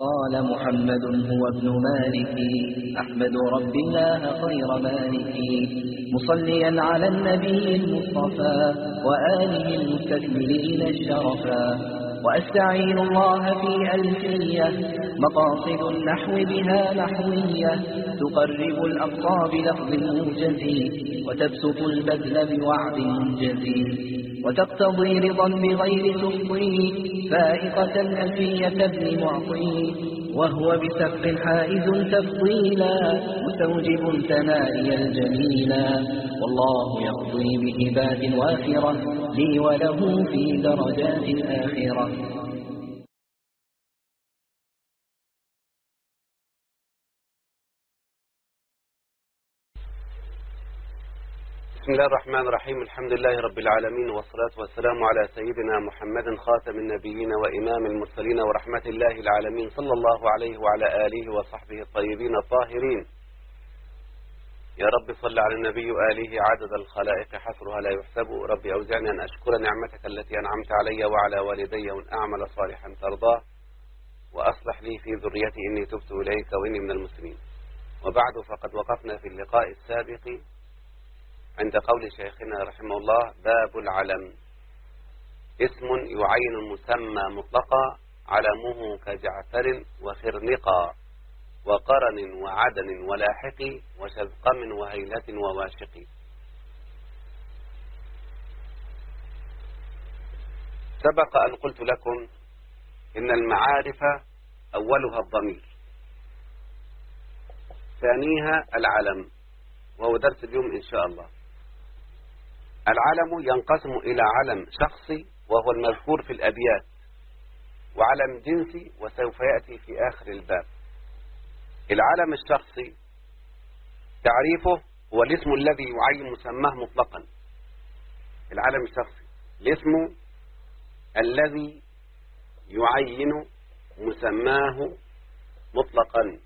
قال محمد هو ابن مالك أحمد رب الله خير مالك مصليا على النبي المصطفى وآله المستكملين الشرفا وأستعين الله في ألفية مقاصد النحو بها نحوية تقرب الأقصى بلفظ موجز وتبسط البذل بوعد منجز وتقتضي رضا بغير تخطي فائقة ألفية ابن معطي وهو بسبق حائز تفضيلا مستوجب ثنائي الجميلا والله يقضي بهبات وافرة لي وله في درجات الآخرة. بسم الله الرحمن الرحيم. الحمد لله رب العالمين، والصلاة والسلام على سيدنا محمد خاتم النبيين وإمام المرسلين ورحمة الله العالمين، صلى الله عليه وعلى آله وصحبه الطيبين الطاهرين. يا رب صل على النبي وآله عدد الخلائق حصرها لا يحسب. ربي أوزعني أن أشكر نعمتك التي أنعمت علي وعلى والدي وأن أعمل صالحا ترضاه وأصلح لي في ذريتي إني تبت إليك وإني من المسلمين. وبعد، فقد وقفنا في اللقاء السابق عند قول شيخنا رحمه الله: باب العلم. اسم يعين المسمى مطلقا، علمه كجعفر وخرنقا وقرن وعدن ولاحق وشذقم وهيلة وواشق. سبق أن قلت لكم إن المعارف أولها الضمير، ثانيها العلم، وهو درس اليوم إن شاء الله. العلم ينقسم إلى علم شخصي وهو المذكور في الأبيات، وعلم جنسي وسوف يأتي في آخر الباب. العلم الشخصي تعريفه هو الاسم الذي يعين مسماه مطلقا. العلم الشخصي الاسم الذي يعين مسماه مطلقا.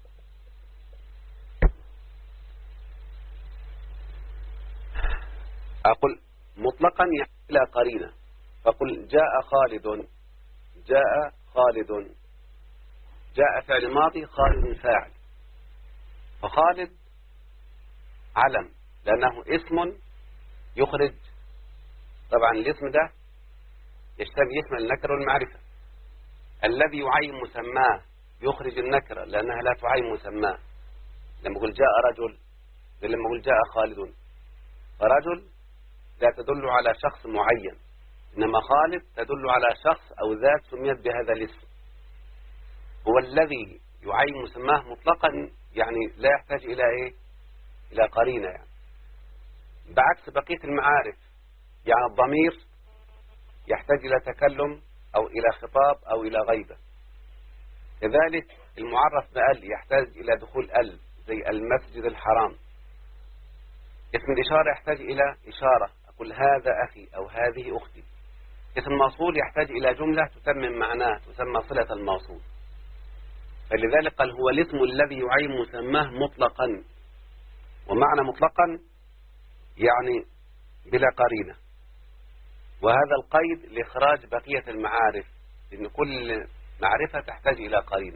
أقول مطلقا يعني إلى قرينة، فقل جاء خالد، جاء خالد، جاء فعل ماضي، خالد فاعل. فخالد علم لأنه اسم يخرج، طبعا الاسم ده يشمل النكرة والمعرفة. الذي يعين مسماه يخرج النكرة لأنها لا تعين مسماه. لما أقول جاء رجل، لما أقول جاء خالد، فرجل لا تدل على شخص معين، إنما خالد تدل على شخص أو ذات سميت بهذا الاسم. هو الذي يعين مسماه مطلقا، يعني لا يحتاج إلى إيه؟ إلى قرينة يعني. بعكس بقية المعارف، يعني الضمير يحتاج إلى تكلم أو إلى خطاب أو إلى غيبة. كذلك المعرف بأل يحتاج إلى دخول أل، زي المسجد الحرام. اسم الإشارة يحتاج إلى إشارة، أقول هذا أخي أو هذه أختي. اسم الموصول يحتاج إلى جملة تتمم معناه، تسمى صلة الموصول. فلذلك قال هو الاسم الذي يعين مسماه مطلقا. ومعنى مطلقا يعني بلا قرينة، وهذا القيد لإخراج بقية المعارف، لأن كل معرفة تحتاج إلى قرينة.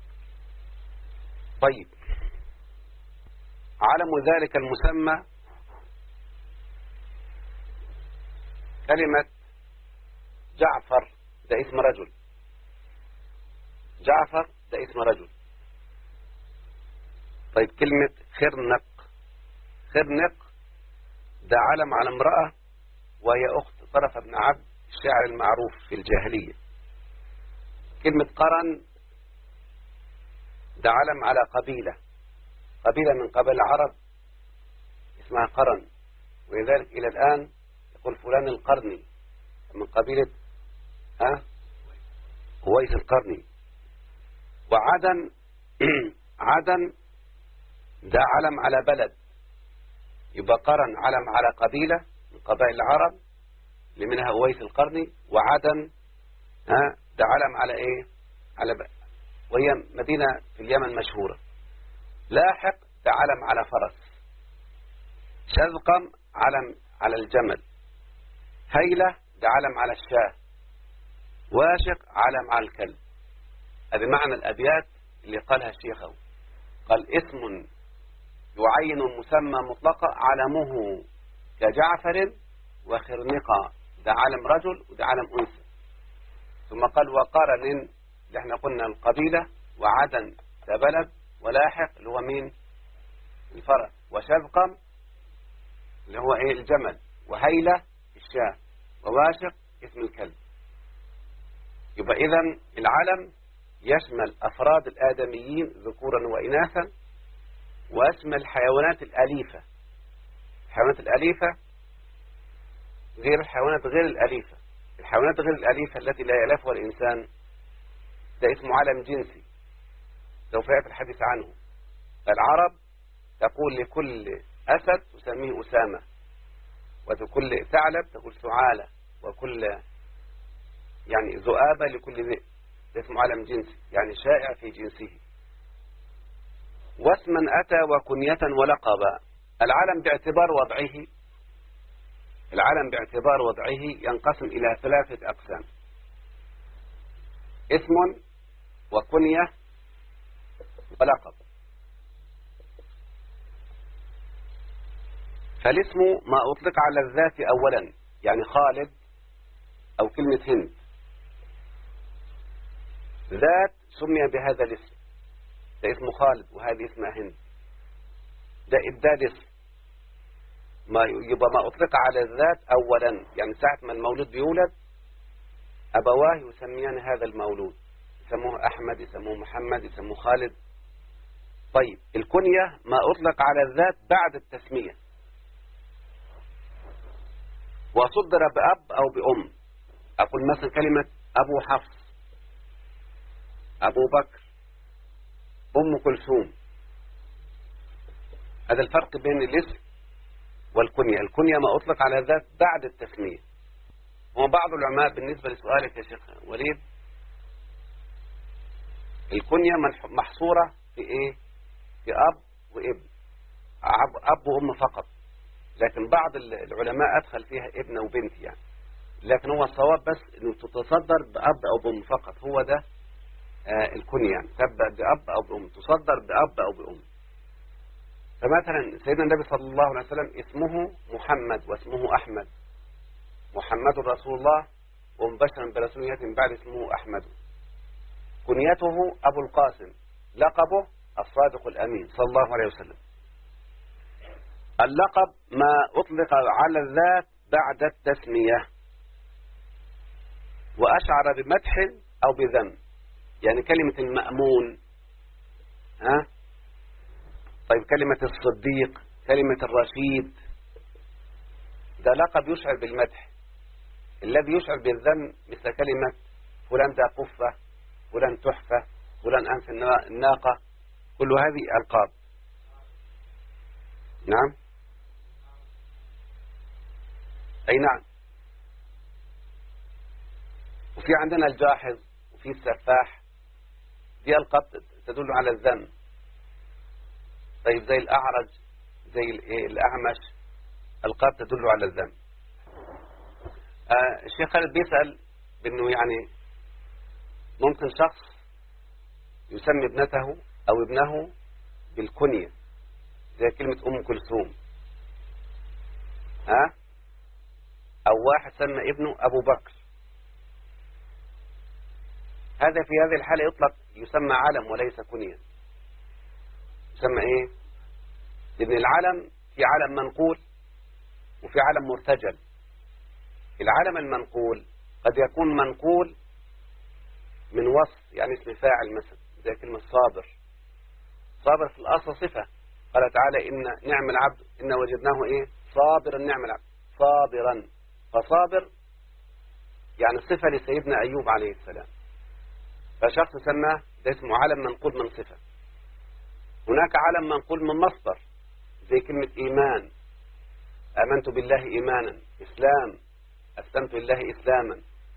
طيب، علم ذلك المسمى كلمة جعفر، ده اسم رجل. جعفر ده اسم رجل. طيب، كلمة خرنق، خرنق ده علم على امرأة وهي أخت طرف بن عبد الشاعر المعروف في الجاهلية. كلمة قرن ده علم على قبيلة، قبيلة من قبائل العرب اسمها قرن، ولذلك إلى الآن يقول فلان القرني من قبيلة هويس القرني. وعدن عدن ده علم على بلد، يبقى قرن علم على قبيلة من قبائل العرب اللي منها هويس القرني. وعدن ده علم على ايه؟ على وهي مدينة في اليمن مشهورة. لاحق ده علم على فرس. شذقم علم على الجمل. هيلة ده علم على الشاة. واشق علم على الكلب. هذا معنى الأبيات اللي قالها الشيخ. قال اسم يعين المسمى مطلقا علمه كجعفر وخرنقة، ده علم رجل وده علم أنثى. ثم قال وقارن اللي احنا قلنا القبيلة، وعدن ده بلد، ولاحق اللي هو مين الفرع، وشذقم اللي هو ايه الجمل، وهيلة الشاة، وواشق اسم الكلب. يبقى إذن العلم يشمل أفراد الآدميين ذكورا وإناثا، ويشمل الحيوانات الأليفة. الحيوانات الأليفة غير الحيوانات غير الأليفة. الحيوانات غير الأليفة التي لا يألفها الإنسان ده اسمه علم جنسي، سوف يأتي الحديث عنه. العرب تقول لكل أسد تسميه أسامة، وكل ثعلب تقول ثعالة، وكل يعني ذؤابة لكل ذئب. ده اسمه علم جنسي، يعني شائع في جنسه. واسما أتى وكنية ولقبا. العلم باعتبار وضعه ينقسم إلى 3 أقسام: اسم وكنية ولقب. فالاسم ما أطلق على الذات أولا، يعني خالد أو كلمة هند، ذات سمي بهذا الاسم، ده اسمه خالد وهذه اسمها هند، ده إبدال اسم. يبقى ما أطلق على الذات أولا، يعني ساعة ما المولود بيولد أبواه يسميان هذا المولود، يسموه أحمد، يسموه محمد، يسموه خالد. طيب الكنية ما أطلق على الذات بعد التسمية، وصدر بأب أو بأم. أقول مثلا كلمة أبو حفص، أبو بكر، أم كلثوم. هذا الفرق بين الاسم والكنية. الكنية ما أطلق على الذات بعد التسمية. وبعض العلماء بالنسبة لسؤالك يا شيخ وليد، الكنية محصورة في إيه؟ في أب وابن، أب وأم فقط. لكن بعض العلماء أدخل فيها ابن وبنت يعني. لكن هو الصواب بس إنه تتصدر بأب أو بأم فقط، هو ده الكنية، يعني تبدأ بأب أو بأم، تصدر بأب أو بأم. فمثلا سيدنا النبي صلى الله عليه وسلم اسمه محمد واسمه أحمد، محمد رسول الله ومبشرا برسول يأتي من بعد اسمه أحمد. كنيته أبو القاسم، لقبه الصادق الأمين صلى الله عليه وسلم. اللقب ما أطلق على الذات بعد التسمية وأشعر بمدح أو بذم، يعني كلمة المأمون، طيب كلمة الصديق، كلمة الرشيد، ده لقب يشعر بالمدح. الذي يشعر بالذم مثل كلمة فلان ده قفة، فلان تحفة، فلان أنف الناقة، كل هذه ألقاب. نعم، أي نعم. وفي عندنا الجاحظ وفي السفاح، دي ألقاب تدل على الذم. طيب زي الأعرج، زي الأعمش، ألقاب تدل على الذم. الشيخ خالد بيسأل بأنه يعني ممكن شخص يسمي ابنته أو ابنه بالكنية زي كلمة أم كلثوم، أو واحد سمى ابنه أبو بكر. هذا في هذه الحالة يطلق يسمى علم وليس كنية. يسمى إيه؟ لأن العلم في علم منقول وفي علم مرتجل. العلم المنقول قد يكون منقول من وصف، يعني اسم فاعل مثلا زي كلمة صابر. صابر في الأصل صفة، قال تعالى إن نعم العبد إن وجدناه إيه؟ صابرا نعم العبد، صابرا. فصابر يعني صفة لسيدنا أيوب عليه السلام، فشخص سماه ده اسمه علم منقول من صفة. هناك علم منقول من مصدر زي كلمة إيمان، آمنت بالله إيمانا، إسلام، أسلمت لله إسلاما،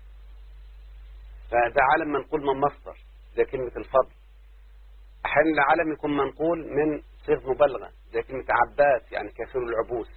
فده علم منقول من مصدر زي كلمة الفضل. أحيانا العلم يكون منقول من صيغ مبالغة زي كلمة عباس، يعني كثير العبوس.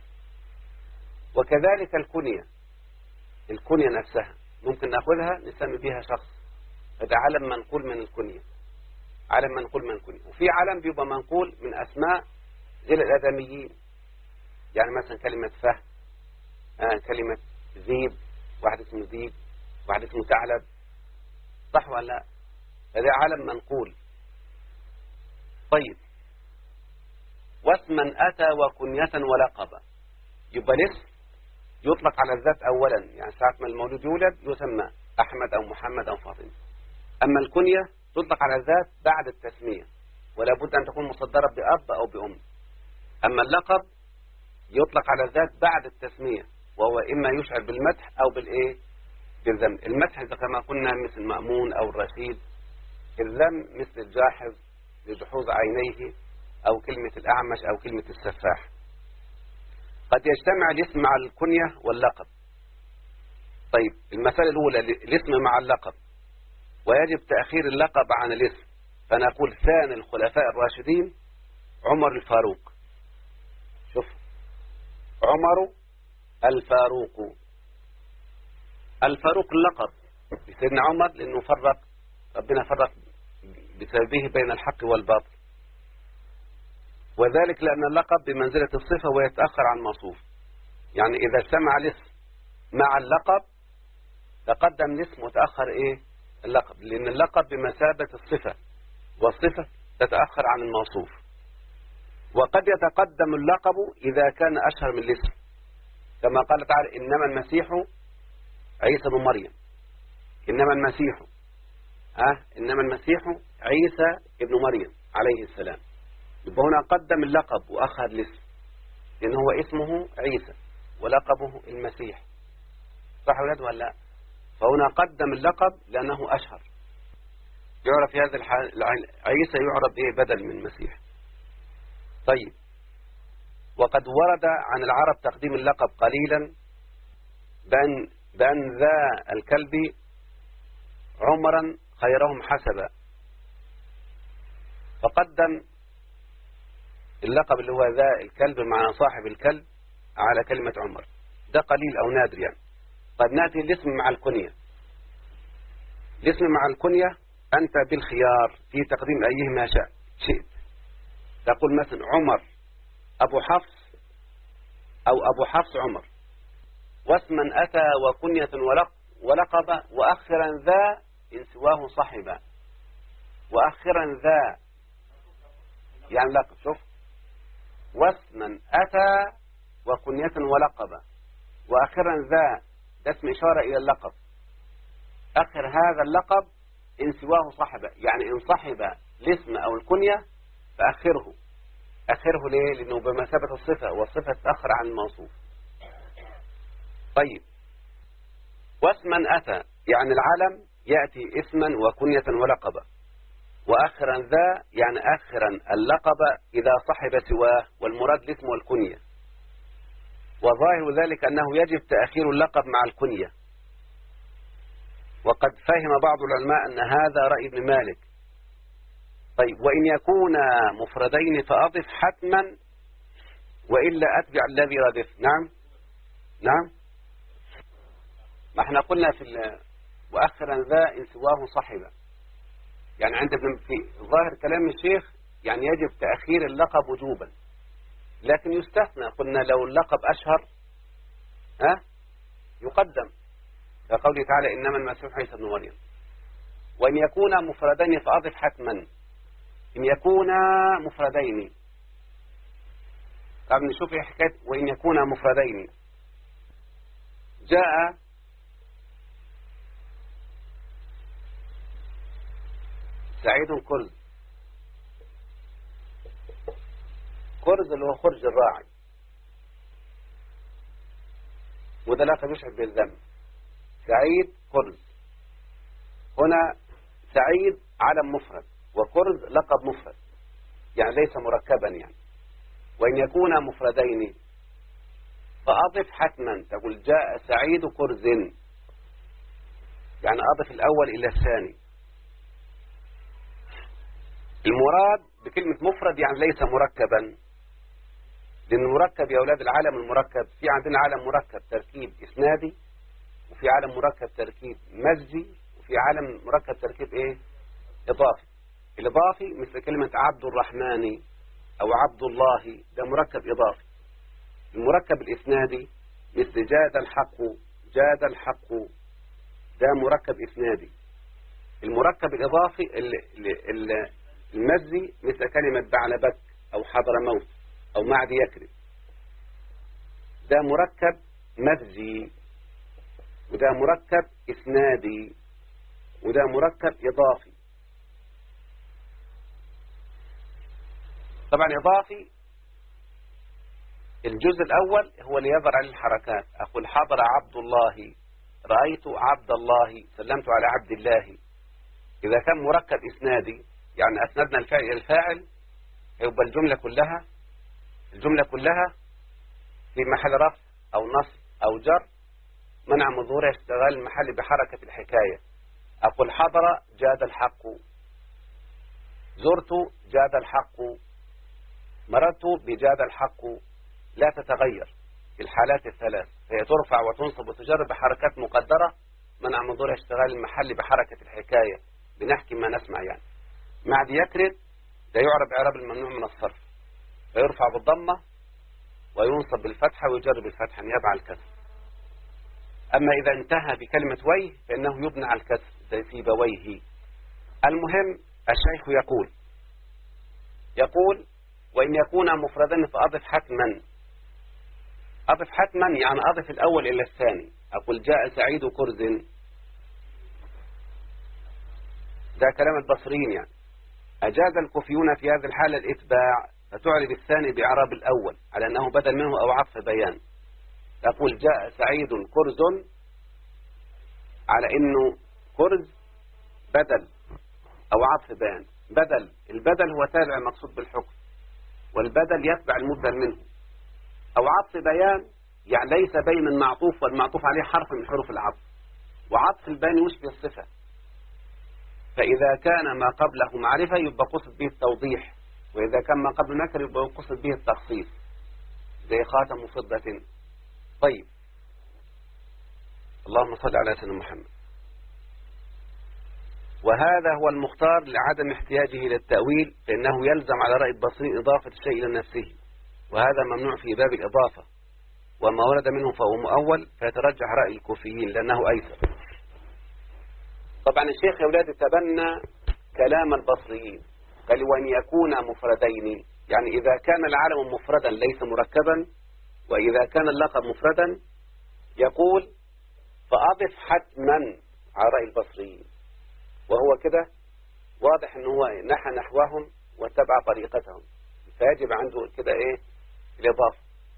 وكذلك الكنية نفسها ممكن نأخذها نسمي بها شخص، هذا علم منقول من الكنية، علم منقول من الكنية. وفي علم بيبقى منقول من أسماء غير الآدميين، يعني مثلا كلمة فهد، كلمة ذيب، واحد اسمه ذيب، واحد اسمه ثعلب، صح ولا لا؟ هذا علم منقول. طيب، واسما أتى وكنية ولقبا، يبقى الاسم يطلق على الذات أولا، يعني ساعة ما المولود يولد يسمى أحمد أو محمد أو فاطمة. أما الكنية تطلق على الذات بعد التسمية، ولا بد أن تكون مصدرة بأب أو بأم. أما اللقب يطلق على الذات بعد التسمية، وهو إما يشعر بالمدح أو بالذم. المدح إذا كما قلنا مثل مأمون أو الرشيد، الذم مثل الجاحظ لجحوظ عينيه، أو كلمة الأعمش، أو كلمة السفاح. قد يجتمع الاسم مع الكنية واللقب. طيب، المسألة الأولى الاسم مع اللقب، ويجب تأخير اللقب عن الاسم، فنقول ثاني الخلفاء الراشدين عمر الفاروق. شوف، عمر الفاروق. الفاروق اللقب لسيدنا عمر، لأنه ربنا فرق بسببه بين الحق والباطل، وذلك لأن اللقب بمنزلة الصفة ويتأخر عن الموصوف. يعني إذا اجتمع الاسم مع اللقب تقدم الاسم وتأخر اللقب، لأن اللقب بمثابة الصفة، والصفة تتأخر عن الموصوف. وقد يتقدم اللقب إذا كان أشهر من الاسم، كما قال تعالى إنما المسيح عيسى بن مريم. إنما المسيح عيسى ابن مريم عليه السلام. يبقى هنا قدم اللقب وأخر الاسم، لأن هو اسمه عيسى ولقبه المسيح، صح ولاد ولا لا؟ فهنا قدم اللقب لأنه أشهر، يعرف في هذا الحال عيسى يعرف بدل من المسيح. طيب، وقد ورد عن العرب تقديم اللقب قليلا، بأن ذا الكلب عمرا خيرهم حسبا، فقدم اللقب اللي هو ذا الكلب مع صاحب الكلب على كلمة عمر. ده قليل أو نادر يعني. طيب، نأتي الاسم مع الكنية. الاسم مع الكنية أنت بالخيار في تقديم أيهما شئت. تقول مثلا عمر أبو حفص، أو أبو حفص عمر. واسما أتى وكنية ولقب، وأخرا ذا إن سواه صحبا. وأخرا ذا يعني لقب. شوف، واسما أتى وكنية ولقب، وأخرا ذا، ده اسم إشارة إلى اللقب. أخر هذا اللقب إن سواه صحبا، يعني إن صحب الاسم أو الكنية فأخره. أخره ليه؟ لأنه بمثابة الصفة، والصفة تأخر عن الموصوف. طيب، واسما أتى يعني العلم يأتي اسما وكنية ولقبا، وأخرا ذا يعني أخرا اللقب إذا صحب سواه، والمراد الاسم والكنية. وظاهر ذلك أنه يجب تأخير اللقب مع الكنية، وقد فهم بعض العلماء أن هذا رأي ابن مالك. طيب، وإن يكون مفردين فأضف حتما، وإلا أتبع الذي ردف. نعم، ما احنا قلنا وأخرا ذا إن سواه صحبا، يعني عند في ظاهر كلام الشيخ يعني يجب تأخير اللقب وجوبا، لكن يستثنى. قلنا لو اللقب أشهر يقدم، كقوله تعالى إنما المسيح عيسى ابن مريم. وإن يكون مفردين فأضف حتما. إن يكون مفردين، طب نشوف ايه حكاية وإن يكون مفردين. جاء سعيد كرز. كرز اللي هو خرج الراعي، وده لقب يشعر بالذم. سعيد كرز. هنا سعيد علم مفرد، وكرز لقب مفرد، يعني ليس مركبا يعني. وإن يكون مفردين فأضف حتما، تقول جاء سعيد كرز، يعني أضف الأول إلى الثاني. المراد بكلمة مفرد يعني ليس مركبا، لأن المركب يا أولاد العالم المركب، في عندنا عالم مركب تركيب إسنادي، وفي عالم مركب تركيب مزجي، وفي في عالم مركب تركيب إيه؟ إضافي. الإضافي مثل كلمة عبد الرحمن أو عبد الله، ده مركب إضافي. المركب الإسنادي مثل جاد الحق، جاد الحق، ده مركب إسنادي. المركب الإضافي المزي مثل كلمة بعلبك أو حضرموت أو معد يكرب، ده مركب مزي، وده مركب إسنادي، وده مركب إضافي. طبعا إضافي الجزء الأول هو اللي يظهر عليه الحركات. أقول حضر عبد الله، رأيت عبد الله، سلمت على عبد الله. إذا كان مركب إسنادي يعني أسندنا الفعل إلى الفاعل، يبقى الجملة كلها في محل رفع أو نصب أو جر، منع من ظهور اشتغال المحل بحركة الحكاية. أقول حضر جاد الحق، زرت جاد الحق، مررت بجاد الحق، لا تتغير في الحالات الثلاث، هي ترفع وتنصب وتجر بحركات مقدرة منع من ظهور اشتغال المحل بحركة الحكاية، بنحكي ما نسمع يعني. معد يكرد ده يعرب إعراب الممنوع من الصرف، فيرفع بالضمة وينصب بالفتحة ويجر بالفتحة نيابة عن الكسر. أما إذا انتهى بكلمة ويه فإنه يبنى على الكسر زي سيبويه. المهم الشيخ يقول وإن يكون مفردا فأضف حتما. أضف حتما يعني أضف الأول إلى الثاني. أقول جاء سعيد كرز، ده كلام البصريين يعني. أجاز الكوفيون في هذه الحالة الإتباع، فتعرب الثاني بإعراب الأول على أنه بدل منه أو عطف بيان. تقول جاء سعيد كرز على أنه كرز بدل أو عطف بيان. البدل هو تابع مقصود بالحكم، والبدل يتبع المبدل منه. أو عطف بيان يعني ليس بين معطوف والمعطوف عليه حرف من حروف العطف، وعطف البيان يشبه الصفة، فإذا كان ما قبله معرفة يبقى قصد به التوضيح، وإذا كان ما قبله نكر يبقى قصد به التخصيص، زي خاتم فضة. طيب، اللهم صل على سيدنا محمد. وهذا هو المختار لعدم احتياجه إلى التأويل، فإنه يلزم على رأي البصري إضافة الشيء إلى نفسه، وهذا ممنوع في باب الإضافة، وما ورد منه فهو مؤول، فيترجح رأي الكوفيين لأنه أيسر. طبعا الشيخ يا أولاد تبنى كلام البصريين، قال وأن يكون مفردين، يعني إذا كان العالم مفردا ليس مركبا، وإذا كان اللقب مفردا يقول فأضف حتما على رأي البصريين. وهو كده واضح أنه هو نحى نحوهم واتبع طريقتهم، فيجب عنده كده إيه الإضافة.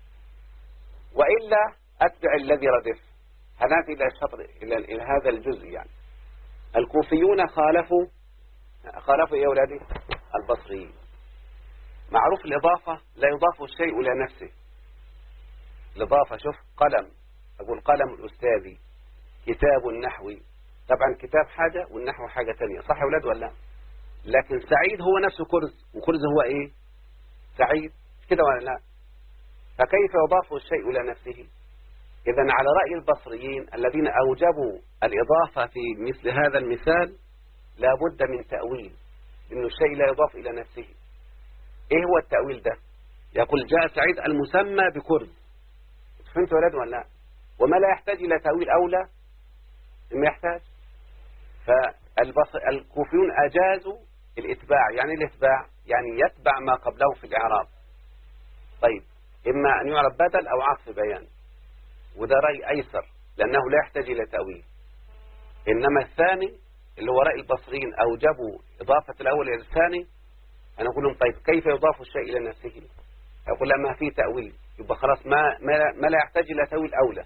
وإلا أتبع الذي ردف. هنأتي إلى الشطر إلى هذا الجزء يعني. الكوفيون خالفوا يا أولادي البصريين. معروف الإضافة لا يضاف الشيء إلى نفسه. الإضافة شوف قلم، أقول قلم الأستاذي، كتاب النحوي، طبعا كتاب حاجة والنحو حاجة تانية، صح يا أولاد ولا؟ لكن سعيد هو نفسه كرز، وكرز هو إيه؟ سعيد، كده ولا لا؟ فكيف يضاف الشيء إلى نفسه؟ إذن على رأي البصريين الذين أوجبوا الإضافة في مثل هذا المثال لا بد من تأويل، إنه الشيء لا يضاف إلى نفسه. إيه هو التأويل ده؟ يقول جاء سعيد المسمى بكرز، فهمت ولاد ولا لا؟ وما لا يحتاج إلى تأويل أولى ما يحتاج. فالكوفيون أجازوا الإتباع. يعني الإتباع يعني يتبع ما قبله في الإعراب. طيب، إما أن يعرب بدل أو عطف بيان، وده رأي أيسر لأنه لا يحتاج إلى تأويل. إنما الثاني اللي هو رأي البصريين أوجبوا إضافة الأول إلى الثاني، أنا أقول لهم طيب كيف يضاف الشيء إلى نفسه؟ أقول لما فيه تأويل يبقى خلاص ما لا يحتاج إلى تأويل أولى.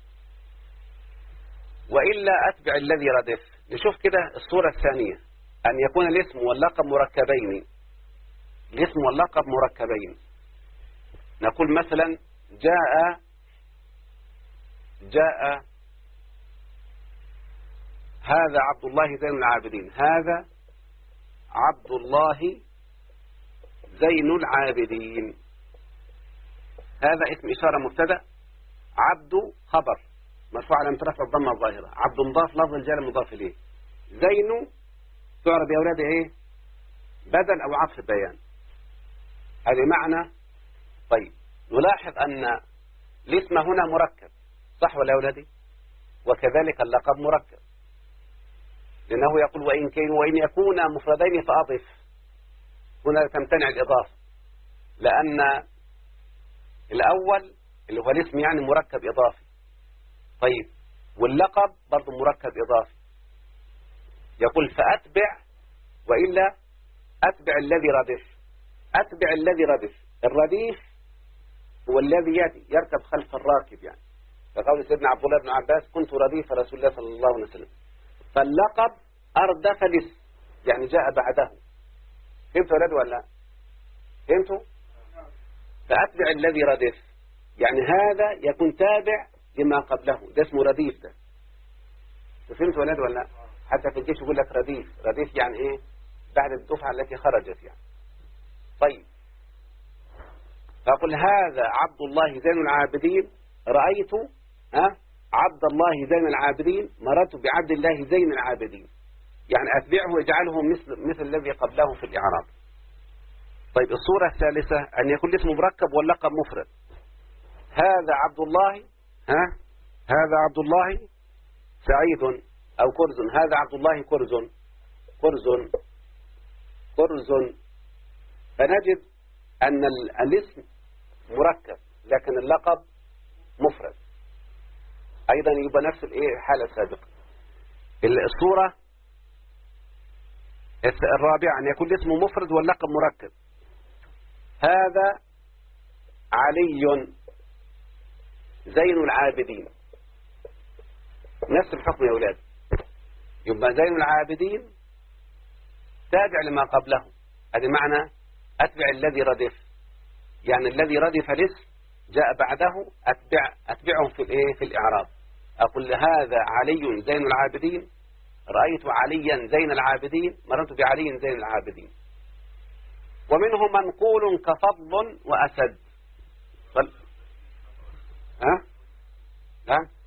وإلا أتبع الذي ردف. نشوف كده الصورة الثانية، أن يكون الاسم واللقب مركبين. الاسم واللقب مركبين. نقول مثلا جاء هذا عبد الله زين العابدين، هذا عبد الله زين العابدين. هذا اسم إشارة مبتدأ، عبد خبر مرفوع على رفع الضمة الظاهرة، عبد مضاف لفظ الجار مضاف إليه. زين تعرب يا أولاد إيه؟ بدل أو عطف بيان. هذه معنى. طيب نلاحظ أن الاسم هنا مركب، صح ولا يا أولادي؟ وكذلك اللقب مركب، لأنه يقول وإن يكون مفردين فأضف. هنا تمتنع الإضافة، لأن الأول اللي هو الاسم يعني مركب إضافي. طيب واللقب برضو مركب إضافي. يقول فأتبع، وإلا أتبع الذي ردف. أتبع الذي ردف. الرديف هو الذي يركب خلف الراكب، يعني فقول سيدنا عبد الله بن عباس كنت رديف رسول الله صلى الله عليه وسلم. فاللقب أردف الاسم، يعني جاء بعده. فهمتوا يا ولا لا؟ فهمتوا؟ فأتبع الذي ردف، يعني هذا يكون تابع لما قبله، ده اسمه رديف. ده فهمتوا ولاد ولا لا؟ حتى في الجيش يقول لك رديف. رديف يعني ايه؟ بعد الدفعة التي خرجت يعني. طيب فأقول هذا عبد الله زين العابدين، رأيت عبد الله زين العابدين، مررت بعبد الله زين العابدين، يعني أتبعه واجعله مثل الذي قبله في الإعراب. طيب الصورة الثالثة أن يكون الاسم مركب واللقب مفرد. هذا عبد الله، هذا عبد الله سعيد أو كرز. هذا عبد الله كرز، كرز، كرز. فنجد أن الاسم مركب لكن اللقب مفرد. أيضا يبقى نفس الحالة السابقة. الصورة الرابعة أن يكون الاسم مفرد واللقب مركب. هذا علي زين العابدين، نفس الحكم يا أولاد. يبقى زين العابدين تابع لما قبله. هذا معنى أتبع الذي ردف، يعني الذي ردف الاسم جاء بعده أتبعه في الإعراب. أقول هذا علي زين العابدين، رأيت عليا زين العابدين، مررت بعلي زين العابدين. ومنه منقول كفضل وأسد. ها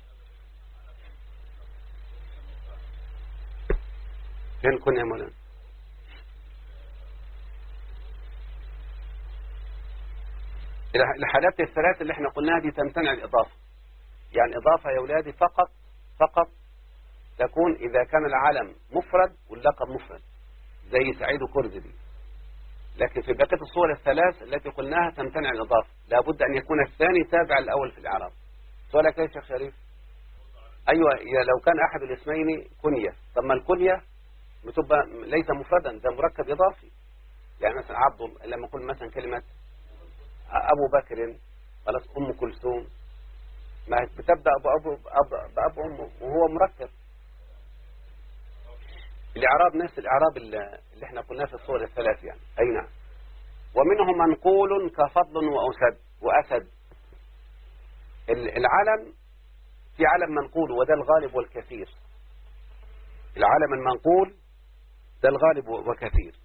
فين كنا يا مولانا؟ الحالات الثلاث اللي احنا قلناها دي تمتنع الإضافة. يعني إضافة يا أولادي فقط تكون إذا كان العلم مفرد واللقب مفرد، زي سعيد وكرز دي. لكن في بقية الصور الثلاث التي قلناها تمتنع الإضافة، لابد أن يكون الثاني تابع الأول في الإعراب. سؤالك يا شيخ شريف؟ أيوة، لو كان أحد الاسمين كنية، طب ما الكنية بتبقى ليس مفردا، ده مركب إضافي. يعني مثلا لما أقول مثلا كلمة أبو بكر، خلاص أم كلثوم، ما بتبدأ بأب أمه وهو مركب. الإعراب نفس الإعراب اللي احنا قلناه في الصور الثلاث يعني. أي نعم. ومنه منقول كفضل وأسد. العلم في علم منقول وده الغالب والكثير. العلم المنقول ده الغالب وكثير.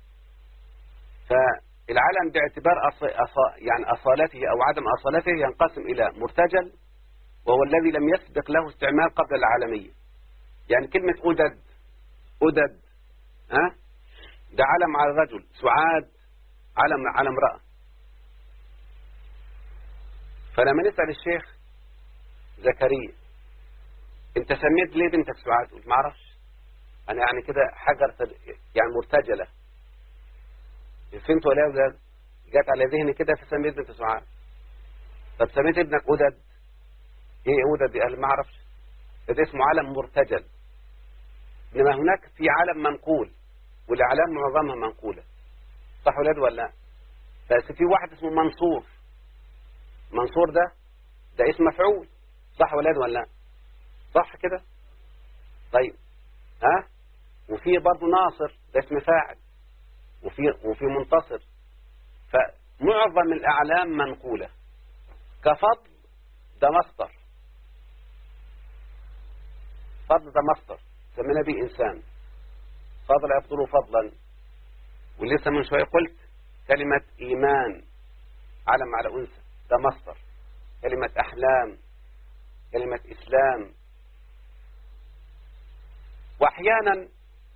فالعلم باعتبار يعني أصالته أو عدم أصالته ينقسم إلى مرتجل، وهو الذي لم يسبق له استعمال قبل العالمية. يعني كلمة أدد ده علم على الرجل، سعاد علم على امرأة. فلما نسأل الشيخ زكريا انت سميت ليه بنتك سعاد؟ قلت ما اعرفش، انا يعني كده حجر يعني مرتجلة. فهمت ولا يا؟ جات على ذهني كده فسميت بنت سعاد. طب سميت ابنك أدد، ايه أدد دي؟ قال ما اعرفش، ده اسمه علم مرتجل. انما هناك في علم منقول، والاعلام معظمها منقولة، صح ولاد ولا لا؟ بس في واحد اسمه منصور. منصور ده اسم مفعول، صح ولاد ولا لا؟ صح كده؟ طيب وفي برضه ناصر، ده اسم فاعل. وفي منتصر. فمعظم الأعلام منقولة. كفضل ده مصدر، فضل ده مصدر سمينا به إنسان، فضل يفضل فضلا. ولسه من شوية قلت كلمة إيمان علم على أنثى، ده مصدر. كلمة أحلام، كلمة إسلام، وأحيانا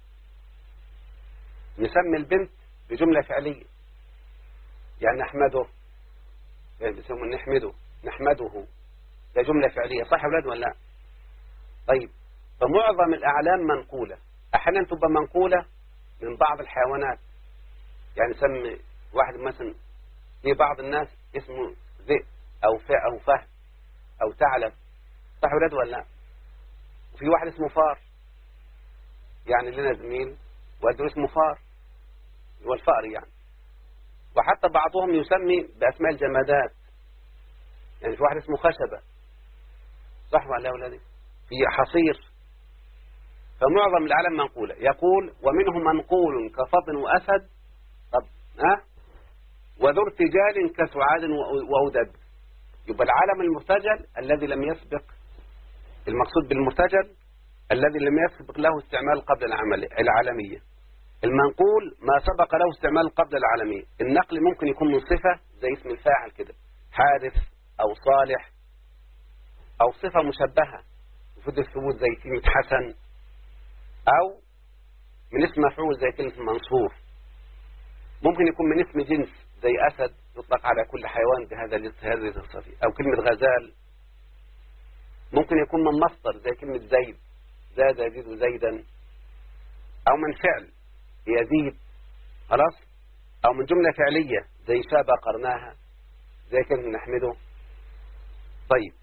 نسمي البنت بجملة فعلية، يعني نحمده، يعني بيسمون نحمده، ده جملة فعلية، صح يا أولاد ولا لا؟ طيب، فمعظم الأعلام منقولة، أحيانا تبقى منقولة من بعض الحيوانات، يعني سمي واحد مثلا، في بعض الناس اسمه ذئب أو فهد أو ثعلب، صح يا أولاد ولا لا؟ وفي واحد اسمه فار، يعني لنا زميل وقدر اسمه فار، هو الفأر يعني. وحتى بعضهم يسمي بأسماء الجمادات، يعني في واحد اسمه خشبة، صح ولا لا يا أولادي؟ في حصير. فمعظم العالم منقولة. يقول ومنهم منقول كفضل وأسد، طب وذو ارتجال كسعاد وأودد. يبقى العالم المرتجل الذي لم يسبق، المقصود بالمرتجل الذي لم يسبق له استعمال قبل العالمية. المنقول ما سبق له استعمال قبل العالمية. النقل ممكن يكون من صفة زي اسم الفاعل كده، حارث أو صالح، أو صفة مشبهة يفيد الثبوت زي كلمة حسن، أو من اسم مفعول زي كلمة منصور. ممكن يكون من اسم جنس زي أسد، يطلق على كل حيوان بهذه الصفة، أو كلمة غزال. ممكن يكون من مصدر زي كلمة زيد، زاد يزيد زيدا، أو من فعل يزيد، خلاص، أو من جملة فعلية زي شابة قرناها، زي كلمة نحمده. طيب،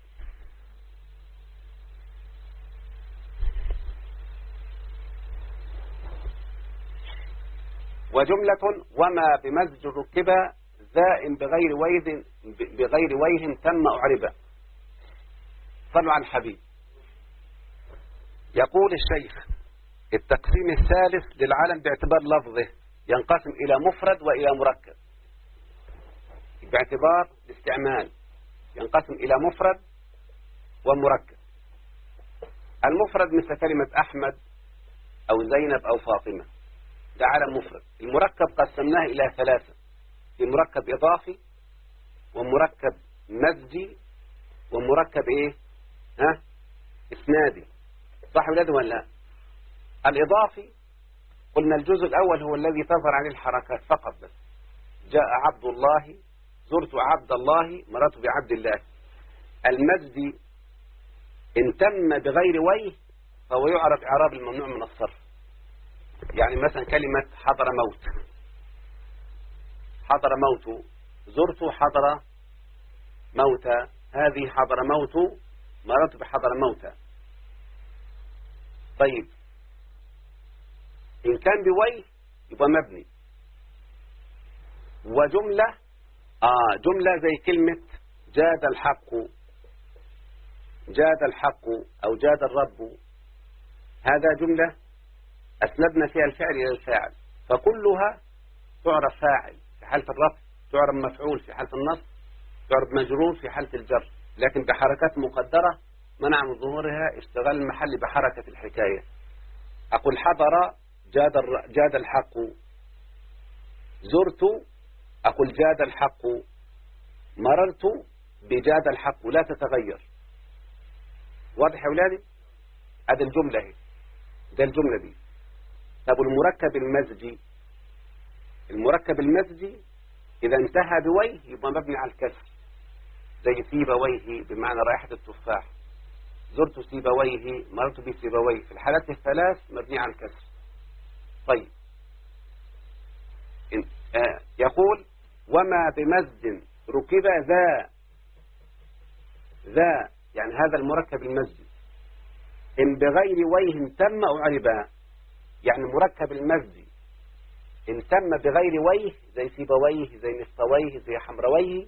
وجملة وما بمزج ركب ذائم بغير ويه تم أعربا. صلوا على الحبيب. يقول الشيخ التقسيم الثالث للعالم باعتبار لفظه ينقسم إلى مفرد وإلى مركب. باعتبار الاستعمال ينقسم إلى مفرد ومركب. المفرد مثل كلمة أحمد أو زينب أو فاطمة، ده عالم مفرد. المركب قسمناه إلى ثلاثة، في مركب إضافي ومركب مزجي ومركب إسنادي، صح ولا ولا لا؟ الإضافي قلنا الجزء الأول هو الذي تظهر عليه الحركات فقط بس، جاء عبد الله، زرت عبد الله، مررت بعبد الله. المزجي إن تم بغير وجه فهو يعرف إعراب الممنوع من الصرف. يعني مثلا كلمة حضر موت، حضر موت، زرت حضر موتى، هذه حضر موت، مررت بحضر موتى. طيب، إن كان بوجه يبقى مبني. وجملة جملة زي كلمة جاد الحق، جاد الحق أو جاد الرب، هذا جملة أسندنا فيها الفعل إلى الفاعل، فكلها تعرف فاعل في حالة الرفع، تعرف مفعول في حالة النصب، تعرف مجرور في حالة الجر، لكن بحركات مقدرة منع من ظهورها اشتغال المحل بحركة الحكاية. أقول حضر جاد الحق، زرت أقول جاد الحق، مررت بجاد الحق، لا تتغير. واضح يا أولادي؟ هذه الجملة هي، ده الجملة دي. طب المركب المزجي، المركب المزجي إذا انتهى بويه يبقى مبني على الكسر، زي سيبويه بمعنى رائحة التفاح، زرت سيبويه، مررت بسيبويه، في الحالات الثلاث مبني على الكسر. طيب، يقول وما بمزج ركب ذا يعني هذا المركب المزجي إن بغير وجه تم أعربا، يعني مركب المزجي إن تم بغير وجه زي سيبويه زي نسطويه زي حمرويه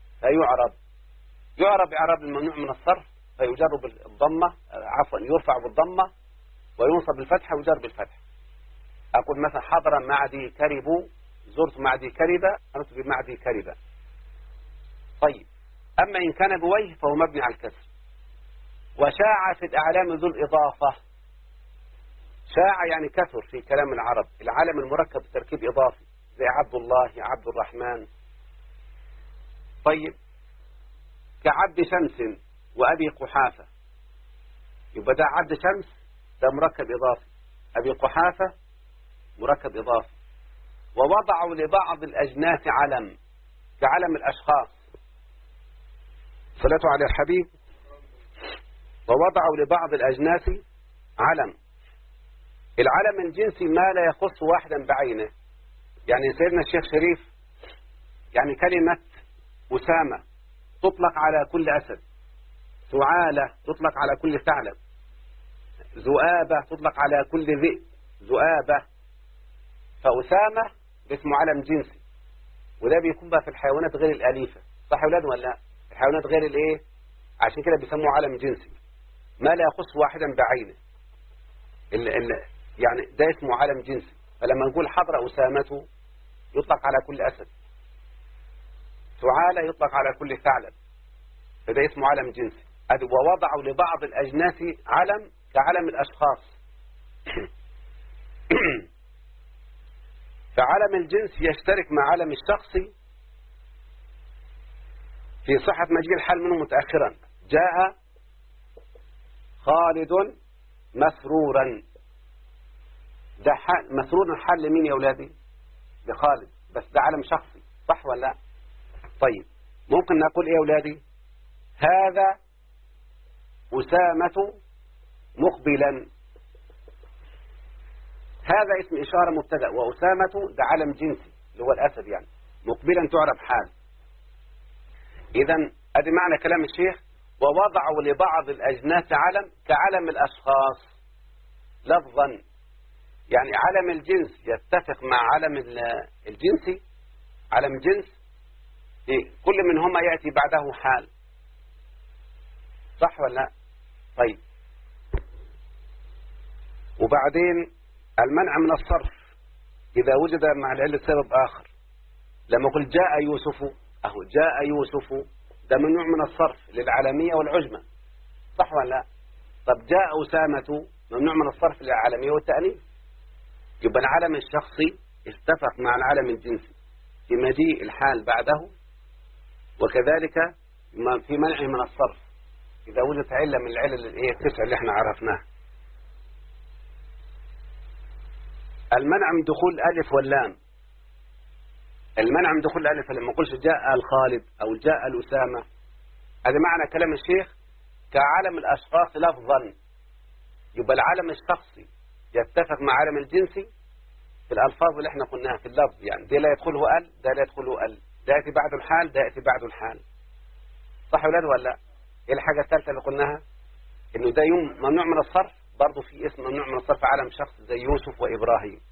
يعرب إعراب الممنوع من الصرف، فيجر بالضمة، يرفع بالضمة وينصب بالفتحة ويجر بالفتح. أقول مثلا حضر معدي كرب، زرت معدي كربة، مررت بمعدي كربة. طيب، أما إن كان بوجه فهو مبني على الكسر. وشاع في الأعلام ذو الإضافة، شاع يعني كثر في كلام العرب، العالم المركب تركيب إضافي زي عبد الله، عبد الرحمن. طيب، كعبد شمس وأبي قحافة، يبقى ده عبد شمس، ده مركب إضافي، أبي قحافة مركب إضافي. ووضعوا لبعض الأجناس علم كعلم الأشخاص. صلاة على الحبيب. ووضعوا لبعض الأجناس علم. العلم الجنسي ما لا يخص واحدا بعينه. يعني سيدنا الشيخ شريف، يعني كلمة أسامة تطلق على كل أسد، ثعالة تطلق على كل ثعلب، ذؤابة تطلق على كل ذئب، ذؤابة. فأسامة اسمه علم جنسي، وده بيكون بقى في الحيوانات غير الأليفة. صح يا ولاد ولا لا؟ الحيوانات غير الايه، عشان كده بيسموه علم جنسي، ما لا يخص واحدا بعينه. يعني ده اسمه علم جنسي. فلما نقول حضر أسامته يطلق على كل أسد، ثعالة يطلق على كل ثعلب، فده اسمه علم جنسي. ووضعوا لبعض الأجناس علم كعلم الأشخاص. فعلم الجنس يشترك مع علم الشخص في صحة مجيء الحال منه متأخرا. جاء خالد مسرورا، ده مسرورا حال لمين يا أولادي؟ لخالد، بس ده علم شخصي. صح ولا لا؟ طيب ممكن نقول ايه يا أولادي؟ هذا أسامة مقبلا. هذا اسم إشارة مبتدأ، وأسامة ده علم جنسي اللي هو الأسد، يعني مقبلا تعرب حال. إذا أدي معنى كلام الشيخ. ووضعوا لبعض الأجناس علم كعلم الأشخاص لفظا، يعني علم الجنس يتفق مع علم الجنسي، علم جنس كل منهما يأتي بعده حال. صح ولا لا؟ طيب وبعدين المنع من الصرف إذا وجد مع العلة سبب آخر. لما قل جاء يوسف، أهو جاء يوسف ده ممنوع من الصرف للعالمية والعجمة. صح ولا لا؟ طب جاء أسامة ممنوع من الصرف للعالمية والتأنيث. يبقى العلم الشخصي اتفق مع العلم الجنسي في مجيء الحال بعده، وكذلك في منعه من الصرف إذا وجدت علة من العلل التسع اللي احنا عرفناها. المنع من دخول الألف واللام. المنع من دخول الألف، لما قلت جاء الخالد أو جاء الأسامة، هذا معنى كلام الشيخ كعلم الأشخاص لفظا. يبقى العلم الشخصي يتفق مع علم الجنسي في الألفاظ اللي احنا قلناها في اللفظ، يعني ده لا يدخله ال، ده لا يدخله ال، ده يأتي بعد الحال، ده يأتي بعد الحال. صح ولا ولا؟ ايه الحاجة الثالثة اللي قلناها؟ انه ده يوم ممنوع من الصرف، برضه في اسم ممنوع من الصرف علم شخص زي يوسف وإبراهيم.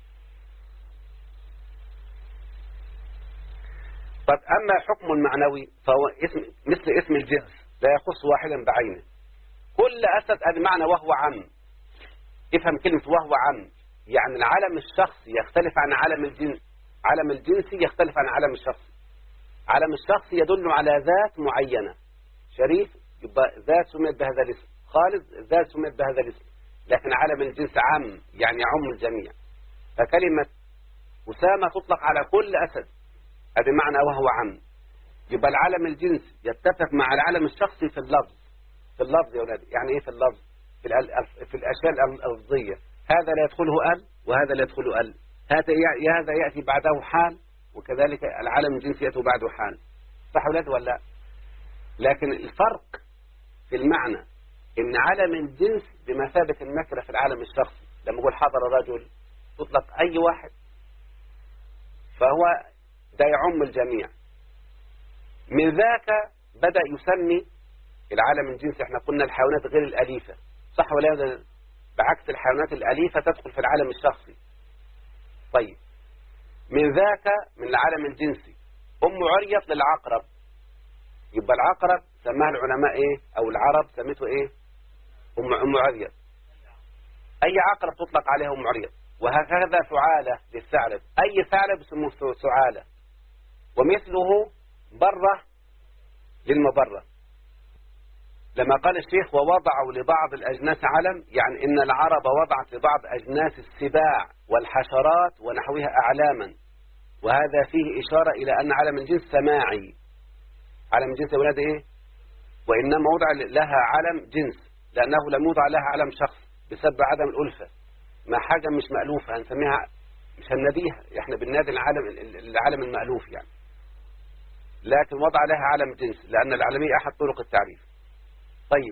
طب أما حكم المعنوي فهو اسم مثل اسم الجنس لا يخص واحدا بعينه. كل أسد هذا معنى وهو عم. افهم كلمة وهو عم، يعني العلم الشخصي يختلف عن علم الجنس، علم الجنسي يختلف عن علم الشخصي. علم الشخصي يدل على ذات معينة. شريف يبقى ذات سميت بهذا الاسم، خالد ذات سميت بهذا الاسم. لكن علم الجنس عام، يعني يعم الجميع. فكلمة أسامة تطلق على كل أسد، هذا معنى وهو عام. يبقى العلم الجنسي يتفق مع العلم الشخصي في اللفظ. في اللفظ يا أولاد، يعني إيه في اللفظ؟ في الأشياء اللفظية. هذا لا يدخله ال، وهذا لا يدخله ال. هذا يأتي بعده حال، وكذلك العلم الجنسي يأتي بعده حال. صح أولاد ولا لا؟ لكن الفرق في المعنى إن علم الجنس بمثابة النكرة في العالم الشخصي. لما أقول حضر رجل تطلق أي واحد، فهو ده يعم الجميع. من ذاك بدأ يسمي العالم الجنسي. احنا قلنا الحيوانات غير الأليفة، صح ولا لا؟ بعكس الحيوانات الأليفة تدخل في العالم الشخصي. طيب من ذاك من العالم الجنسي عريط للعقرب. يبقى العقرب سماها العلماء ايه، او العرب سميته ايه؟ عريط. اي عقرب تطلق عليها عريط. وهكذا ثعالة للثعلب، اي ثعلب اسمه ثعالة. ومثله برة للمبرة. لما قال الشيخ ووضعوا لبعض الأجناس علم، يعني إن العرب وضعت لبعض أجناس السباع والحشرات ونحوها أعلاما، وهذا فيه إشارة إلى أن علم الجنس سماعي. علم الجنس يا ولاد إيه؟ وإنما وضع لها علم جنس، لأنه لم يوضع لها علم شخص بسبب عدم الألفة. ما حاجة مش مألوفة هنسميها، مش هنناديها، احنا بننادي العالم المألوف يعني، لكن وضع لها علم جنس لأن العالمية أحد طرق التعريف. طيب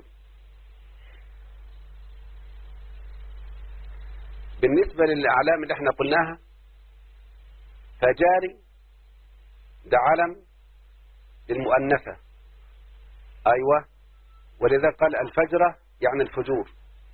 بالنسبة للأعلام اللي احنا قلناها، فجاري ده علم للمؤنثة، أيوة، ولذا قال الفجرة يعني الفجور.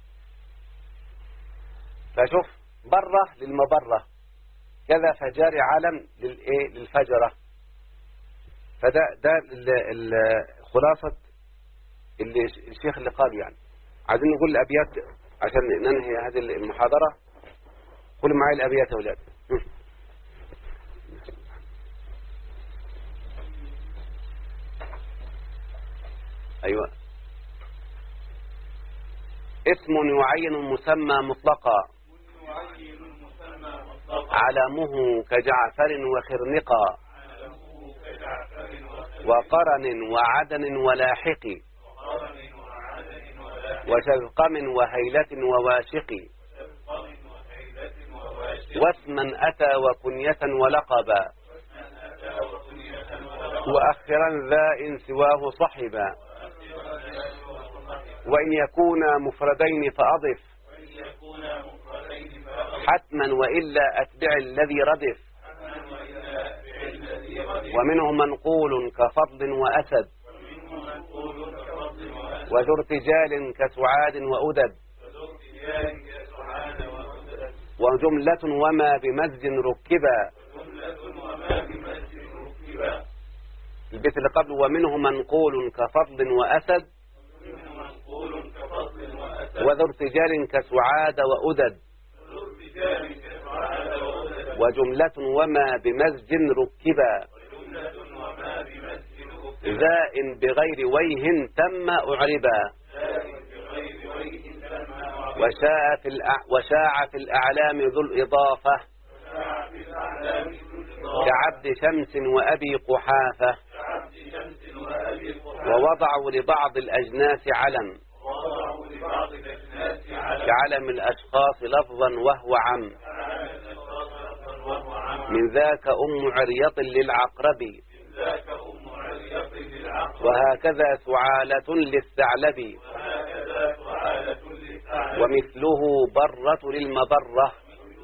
فشوف برة للمبرة، كذا فجاري علم للإيه للفجرة. فده خلاصة اللي الشيخ اللي قال يعني. عايزين نقول الأبيات عشان ننهي هذه المحاضرة. قولوا معي الأبيات يا أولاد. أيوة. اسم يعين مسمى مطلقا، علامه كجعفر وخرنقا، وقرن وعدن ولاحق، وشذقم وهيلة وواشق، واسما أتى وكنية ولقبا، وأخرا ذا إن سواه صحبا، وإن يكونا مفردين فأضف، حتما وإلا أتبع الذي ردف، ومنه منقول كفضل وأسد، وذو ارتجال كسعاد وأدد، وجملة وما بمزج ركبا. البيت اللي قبله ومنه منقول كفضل وأسد، وذو ارتجال كسعاد وأدد، وجملة وما بمزج ركبا، ذا بغير ويه تم أعربا، وشاع في الأعلام ذو الإضافة، كعبد شمس وأبي قحافة، ووضعوا لبعض الأجناس علم، كعلم الأشخاص لفظا وهو عم، من ذاك عريط للعقرب، وهكذا سعالة للثعلب، ومثله برة للمبرة،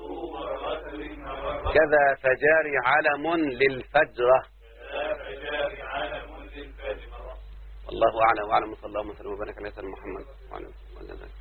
كذا فجار علم للفجرة. الله أعلم وأعلم، صلى الله وسلم وبارك على سيدنا محمد وعلى آله وصحبه.